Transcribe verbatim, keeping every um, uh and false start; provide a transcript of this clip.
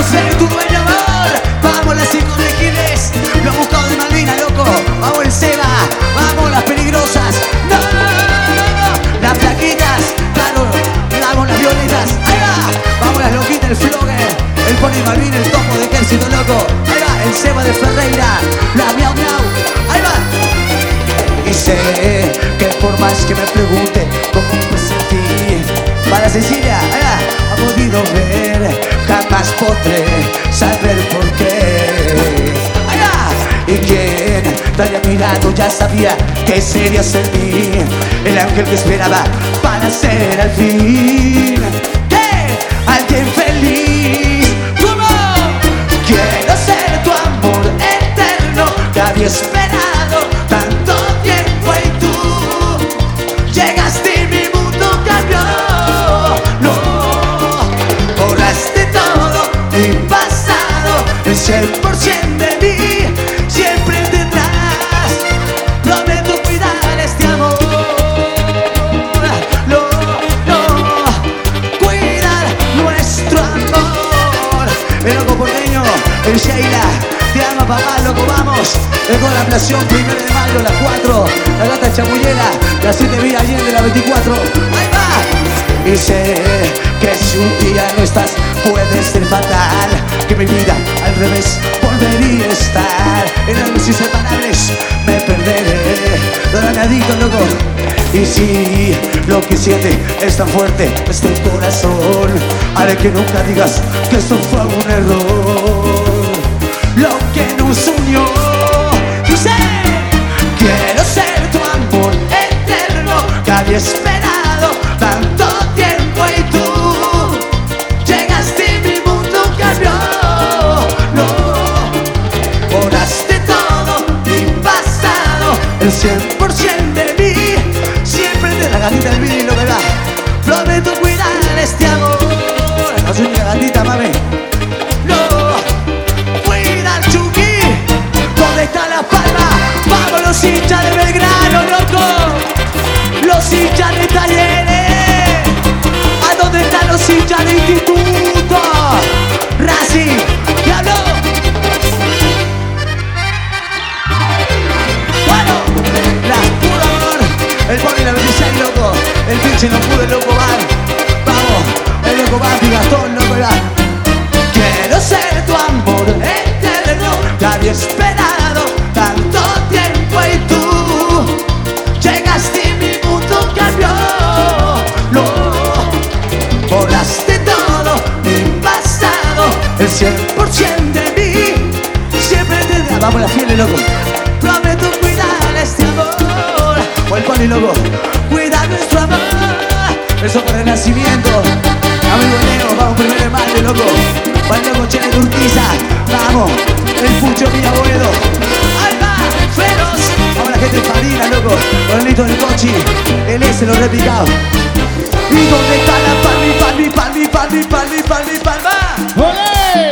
ser tu dueño, amor. Vamos las cinco de Giles, los buscados de Malvina, loco. Vamos el Seba, vamos las peligrosas. No, no, no, no, no, no. Las flaquitas, claro. Vamos las violetas, ahí va. Vamos las loquitas, el Flogger, el Pony Malvina, el topo de ejército, loco. Ahí va, el Seba de Ferreira, la miau miau, ahí va. Y sé que por más que me pregunte cómo me sentí, para Cecilia, ahí va, ha podido ver, jamás podré saber por qué. Ahí va. Y quien te había mirado ya sabía que serías en mí, el ángel que esperaba para ser al fin. ¡Hey! Alguien feliz. ¿Cómo? Quiero ser tu amor eterno que había esperado tanto tiempo y tú llegaste y mi mundo cambió. No, borraste todo mi pasado, el cien por ciento de mí siempre tendrás. Prometo cuidar este amor. No, no, cuidar nuestro amor. El loco porteño, el Sheila, te ama papá, loco, vamos. El contemplación, primero de mayo, las cuatro. La gata chamullera, las siete Villa Allende, la veinticuatro. Ahí va. Y sé que si un día no estás, puede ser fatal. Que mi vida al revés volvería a estar. En años inseparables me perderé. Lo dañadito, loco. Y si lo que siente es tan fuerte, este corazón, haré que nunca digas que esto fue un error. Lo que nos unió, dice, quiero ser tu amor eterno que había esperado tanto tiempo y tú llegaste y mi mundo cambió. No, borraste todo mi pasado, el cien por ciento de mí siempre te la gatita del vinilo, ¿verdad? Prometo cuidar este amor. No soy una gatita, mami. Está La Palma, vamos los hinchas de Belgrano, loco. Los hinchas de Talleres. ¿A dónde están los hinchas de Instituto? Racing, diablo. Bueno, las puro amor. El Pony, la veintiséis, loco. El pinche no pudo, el loco bar. Vamos, el loco bar, Gastón, loco, va. Quiero ser tu amor eterno que había esperado tanto tiempo y tú llegaste y mi mundo cambió. No, borraste todo mi pasado, el cien por ciento de mí siempre te da. Vamos la fieles, loco. Prometo cuidar este amor. O el Pony, loco. Cuidar nuestro amor. Eso por el nacimiento. Amigo Leo, vamos primero de mayo, loco. Bailando con Chele de Urquiza. Vamos, el Pucho mi abuelo. Ahí va, feroz. Vamos la gente de Farina, loco. Con el Nito del Cochi. El S, los repicados. ¿Y dónde está la palmi, palmi, palmi, palmi, palmi, palmi, palma?